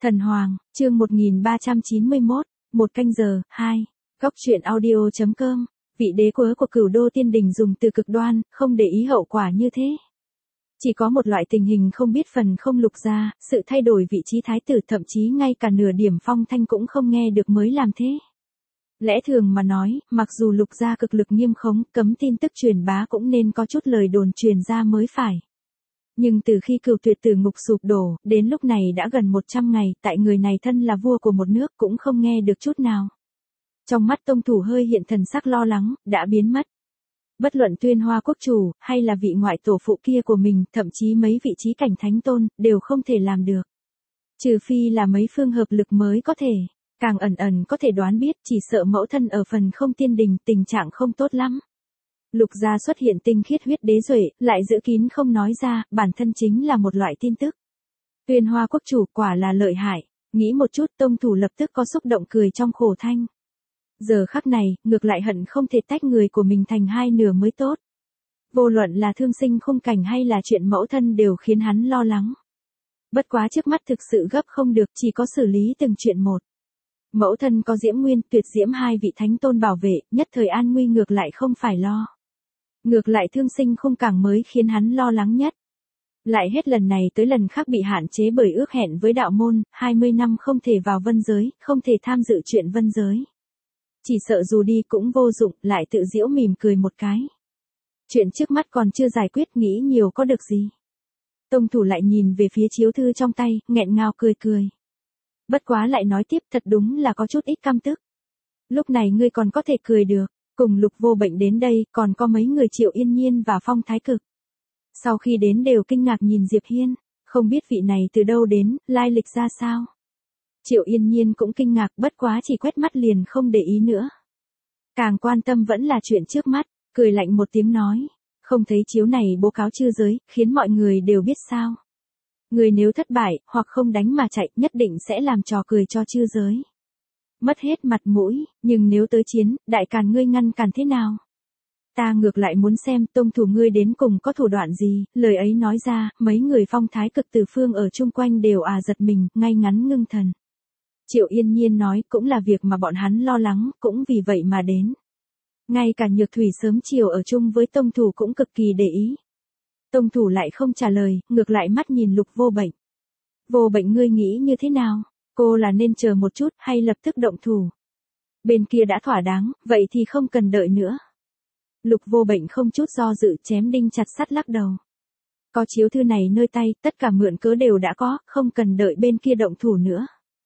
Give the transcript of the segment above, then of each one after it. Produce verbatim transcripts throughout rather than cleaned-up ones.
Thần Hoàng, chương một nghìn ba trăm chín mươi mốt, một canh giờ, hai. Góc truyện audio chấm com. Vị đế quốc của Cửu Đô Tiên Đình dùng từ cực đoan, không để ý hậu quả như thế. Chỉ có một loại tình hình không biết phần không lục ra, sự thay đổi vị trí thái tử thậm chí ngay cả nửa điểm phong thanh cũng không nghe được mới làm thế. Lẽ thường mà nói, mặc dù lục gia cực lực nghiêm khống, cấm tin tức truyền bá cũng nên có chút lời đồn truyền ra mới phải. Nhưng từ khi Cửu Tuyệt Tử ngục sụp đổ, đến lúc này đã gần một trăm ngày, tại người này thân là vua của một nước cũng không nghe được chút nào. Trong mắt Tông Thủ hơi hiện thần sắc lo lắng, đã biến mất. Bất luận Tuyên Hoa quốc chủ, hay là vị ngoại tổ phụ kia của mình, thậm chí mấy vị trí cảnh thánh tôn, đều không thể làm được. Trừ phi là mấy phương hợp lực mới có thể, càng ẩn ẩn có thể đoán biết, chỉ sợ mẫu thân ở phần không tiên đình, tình trạng không tốt lắm. Lục gia xuất hiện tinh khiết huyết đế duệ, lại giữ kín không nói ra, bản thân chính là một loại tin tức. Tuyên Hoa quốc chủ quả là lợi hại, nghĩ một chút Tông Thủ lập tức có xúc động cười trong khổ thanh. Giờ khắc này, ngược lại hận không thể tách người của mình thành hai nửa mới tốt. Vô luận là thương sinh khung cảnh hay là chuyện mẫu thân đều khiến hắn lo lắng. Bất quá trước mắt thực sự gấp không được, chỉ có xử lý từng chuyện một. Mẫu thân có Diễm Nguyên, Tuyệt Diễm hai vị thánh tôn bảo vệ, nhất thời an nguy ngược lại không phải lo. Ngược lại thương sinh khung càng mới khiến hắn lo lắng nhất. Lại hết lần này tới lần khác bị hạn chế bởi ước hẹn với đạo môn, hai mươi năm không thể vào vân giới, không thể tham dự chuyện vân giới. Chỉ sợ dù đi cũng vô dụng, lại tự giễu mỉm cười một cái. Chuyện trước mắt còn chưa giải quyết, nghĩ nhiều có được gì. Tông Thủ lại nhìn về phía chiếu thư trong tay, nghẹn ngào cười cười. Bất quá lại nói tiếp, thật đúng là có chút ít căm tức. Lúc này ngươi còn có thể cười được, cùng Lục Vô Bệnh đến đây, còn có mấy người Triệu Yên Nhiên và Phong Thái Cực. Sau khi đến đều kinh ngạc nhìn Diệp Hiên, không biết vị này từ đâu đến, lai lịch ra sao. Triệu Yên Nhiên cũng kinh ngạc, bất quá chỉ quét mắt liền không để ý nữa. Càng quan tâm vẫn là chuyện trước mắt, cười lạnh một tiếng nói, không thấy chiếu này bố cáo chư giới, khiến mọi người đều biết sao. Người nếu thất bại, hoặc không đánh mà chạy, nhất định sẽ làm trò cười cho chư giới. Mất hết mặt mũi, nhưng nếu tới chiến, đại càn ngươi ngăn cản thế nào? Ta ngược lại muốn xem Tông Thủ ngươi đến cùng có thủ đoạn gì, lời ấy nói ra, mấy người Phong Thái Cực từ phương ở chung quanh đều à giật mình, ngay ngắn ngưng thần. Triệu Yên Nhiên nói cũng là việc mà bọn hắn lo lắng, cũng vì vậy mà đến. Ngay cả Nhược Thủy sớm chiều ở chung với Tông Thủ cũng cực kỳ để ý. Tông Thủ lại không trả lời, ngược lại mắt nhìn Lục Vô Bệnh. Vô Bệnh ngươi nghĩ như thế nào? Cô là nên chờ một chút hay lập tức động thủ? Bên kia đã thỏa đáng, vậy thì không cần đợi nữa. Lục Vô Bệnh không chút do dự chém đinh chặt sắt lắc đầu. Có chiếu thư này nơi tay, tất cả mượn cớ đều đã có, không cần đợi bên kia động thủ nữa.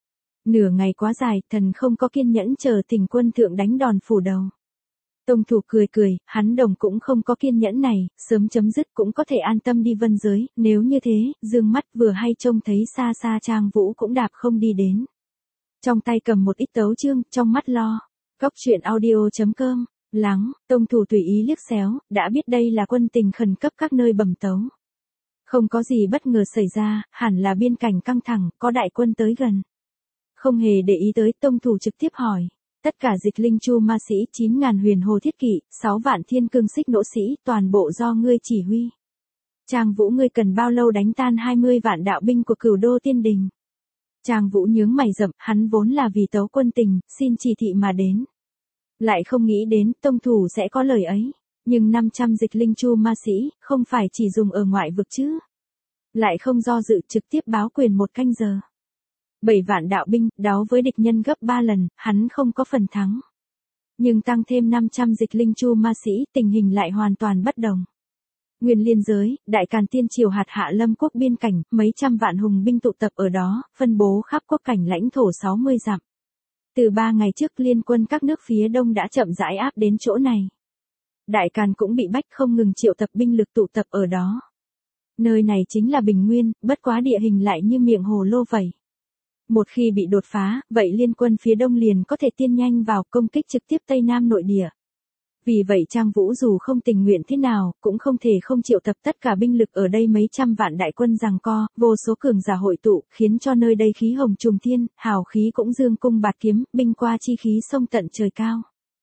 Nửa ngày quá dài, thần không có kiên nhẫn chờ Tình Quân thượng đánh đòn phủ đầu. Tông Thủ cười cười, hắn đồng cũng không có kiên nhẫn này, sớm chấm dứt cũng có thể an tâm đi vân giới, nếu như thế, dương mắt vừa hay trông thấy xa xa Trang Vũ cũng đạp không đi đến. Trong tay cầm một ít tấu chương, trong mắt lo. Góc truyện audio chấm com, lắng, Tông Thủ tùy ý liếc xéo, đã biết đây là quân tình khẩn cấp các nơi bẩm tấu. Không có gì bất ngờ xảy ra, hẳn là biên cảnh căng thẳng, có đại quân tới gần. Không hề để ý tới, Tông Thủ trực tiếp hỏi. Tất cả Dịch Linh Chu ma sĩ, chín ngàn huyền hồ thiết kỵ, sáu vạn thiên cương xích nỗ sĩ, toàn bộ do ngươi chỉ huy. Trang Vũ ngươi cần bao lâu đánh tan hai mươi vạn đạo binh của Cửu Đô Tiên Đình? Trang Vũ nhướng mày rậm, hắn vốn là vì tấu quân tình, xin chỉ thị mà đến. Lại không nghĩ đến, Tông Thủ sẽ có lời ấy. Nhưng năm trăm Dịch Linh Chu ma sĩ, không phải chỉ dùng ở ngoại vực chứ. Lại không do dự, trực tiếp báo quyền một canh giờ. Bảy vạn đạo binh, đáo với địch nhân gấp ba lần, hắn không có phần thắng. Nhưng tăng thêm năm trăm Dịch Linh Chu ma sĩ, tình hình lại hoàn toàn bất đồng. Nguyên Liên giới, Đại Càn Tiên Triều hạt hạ Lâm quốc biên cảnh, mấy trăm vạn hùng binh tụ tập ở đó, phân bố khắp quốc cảnh lãnh thổ sáu mươi dặm. Từ ba ngày trước liên quân các nước phía đông đã chậm rãi áp đến chỗ này. Đại Càn cũng bị bách không ngừng triệu tập binh lực tụ tập ở đó. Nơi này chính là Bình Nguyên, bất quá địa hình lại như miệng hồ lô vậy. Một khi bị đột phá, vậy liên quân phía đông liền có thể tiên nhanh vào công kích trực tiếp Tây Nam nội địa. Vì vậy Trang Vũ dù không tình nguyện thế nào, cũng không thể không triệu tập tất cả binh lực ở đây mấy trăm vạn đại quân giằng co, vô số cường giả hội tụ, khiến cho nơi đây khí hồng trùng thiên, hào khí cũng dương cung bạt kiếm, binh qua chi khí sông tận trời cao.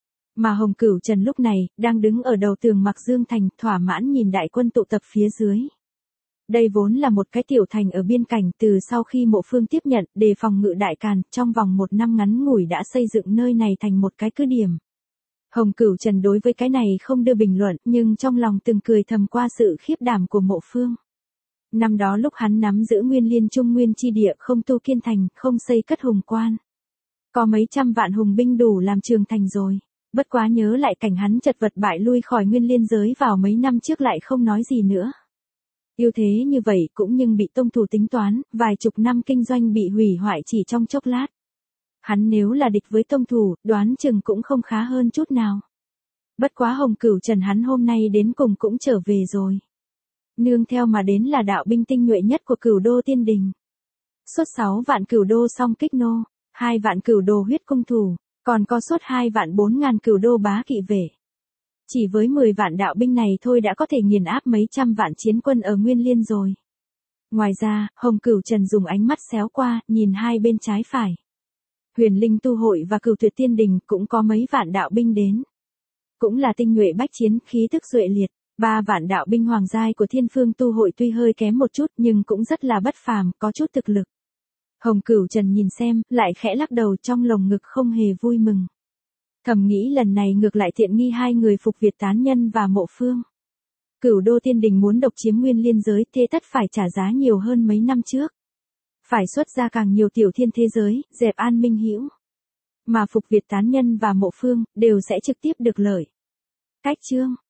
Mà Hồng Cửu Trần lúc này, đang đứng ở đầu tường Mặc Dương Thành, thỏa mãn nhìn đại quân tụ tập phía dưới. Đây vốn là một cái tiểu thành ở biên cảnh, từ sau khi Mộ Phương tiếp nhận đề phòng ngự đại càn, trong vòng một năm ngắn ngủi đã xây dựng nơi này thành một cái cứ điểm. Hồng Cửu Trần đối với cái này không đưa bình luận, nhưng trong lòng từng cười thầm qua sự khiếp đảm của Mộ Phương. Năm đó lúc hắn nắm giữ Nguyên Liên Trung Nguyên chi địa, không tu kiên thành, không xây cất hùng quan. Có mấy trăm vạn hùng binh đủ làm trường thành rồi. Bất quá nhớ lại cảnh hắn chật vật bại lui khỏi Nguyên Liên giới vào mấy năm trước lại không nói gì nữa. Yêu thế như vậy cũng nhưng bị tông thủ tính toán, vài chục năm kinh doanh bị hủy hoại chỉ trong chốc lát. Hắn nếu là địch với tông thủ, đoán chừng cũng không khá hơn chút nào. Bất quá Hồng Cửu Trần hắn hôm nay đến cùng cũng trở về rồi. Nương theo mà đến là đạo binh tinh nhuệ nhất của Cửu Đô Tiên Đình. Suốt sáu vạn Cửu Đô song kích nô, hai vạn Cửu Đô huyết cung thủ, còn có suốt hai vạn bốn ngàn Cửu Đô bá kỵ vệ. Chỉ với mười vạn đạo binh này thôi đã có thể nghiền áp mấy trăm vạn chiến quân ở Nguyên Liên rồi. Ngoài ra, Hồng Cửu Trần dùng ánh mắt xéo qua, nhìn hai bên trái phải. Huyền Linh Tu Hội và Cửu Tuyệt Tiên Đình cũng có mấy vạn đạo binh đến. Cũng là tinh nhuệ bách chiến, khí tức duệ liệt. Ba vạn đạo binh hoàng giai của Thiên Phương Tu Hội tuy hơi kém một chút nhưng cũng rất là bất phàm, có chút thực lực. Hồng Cửu Trần nhìn xem, lại khẽ lắc đầu, trong lồng ngực không hề vui mừng. Thầm nghĩ lần này ngược lại thiện nghi hai người Phục Việt Tán Nhân và Mộ Phương. Cửu Đô Tiên Đình muốn độc chiếm Nguyên Liên giới, thế tất phải trả giá nhiều hơn mấy năm trước. Phải xuất ra càng nhiều tiểu thiên thế giới, dẹp an minh hữu. Mà Phục Việt Tán Nhân và Mộ Phương đều sẽ trực tiếp được lợi. Cách chương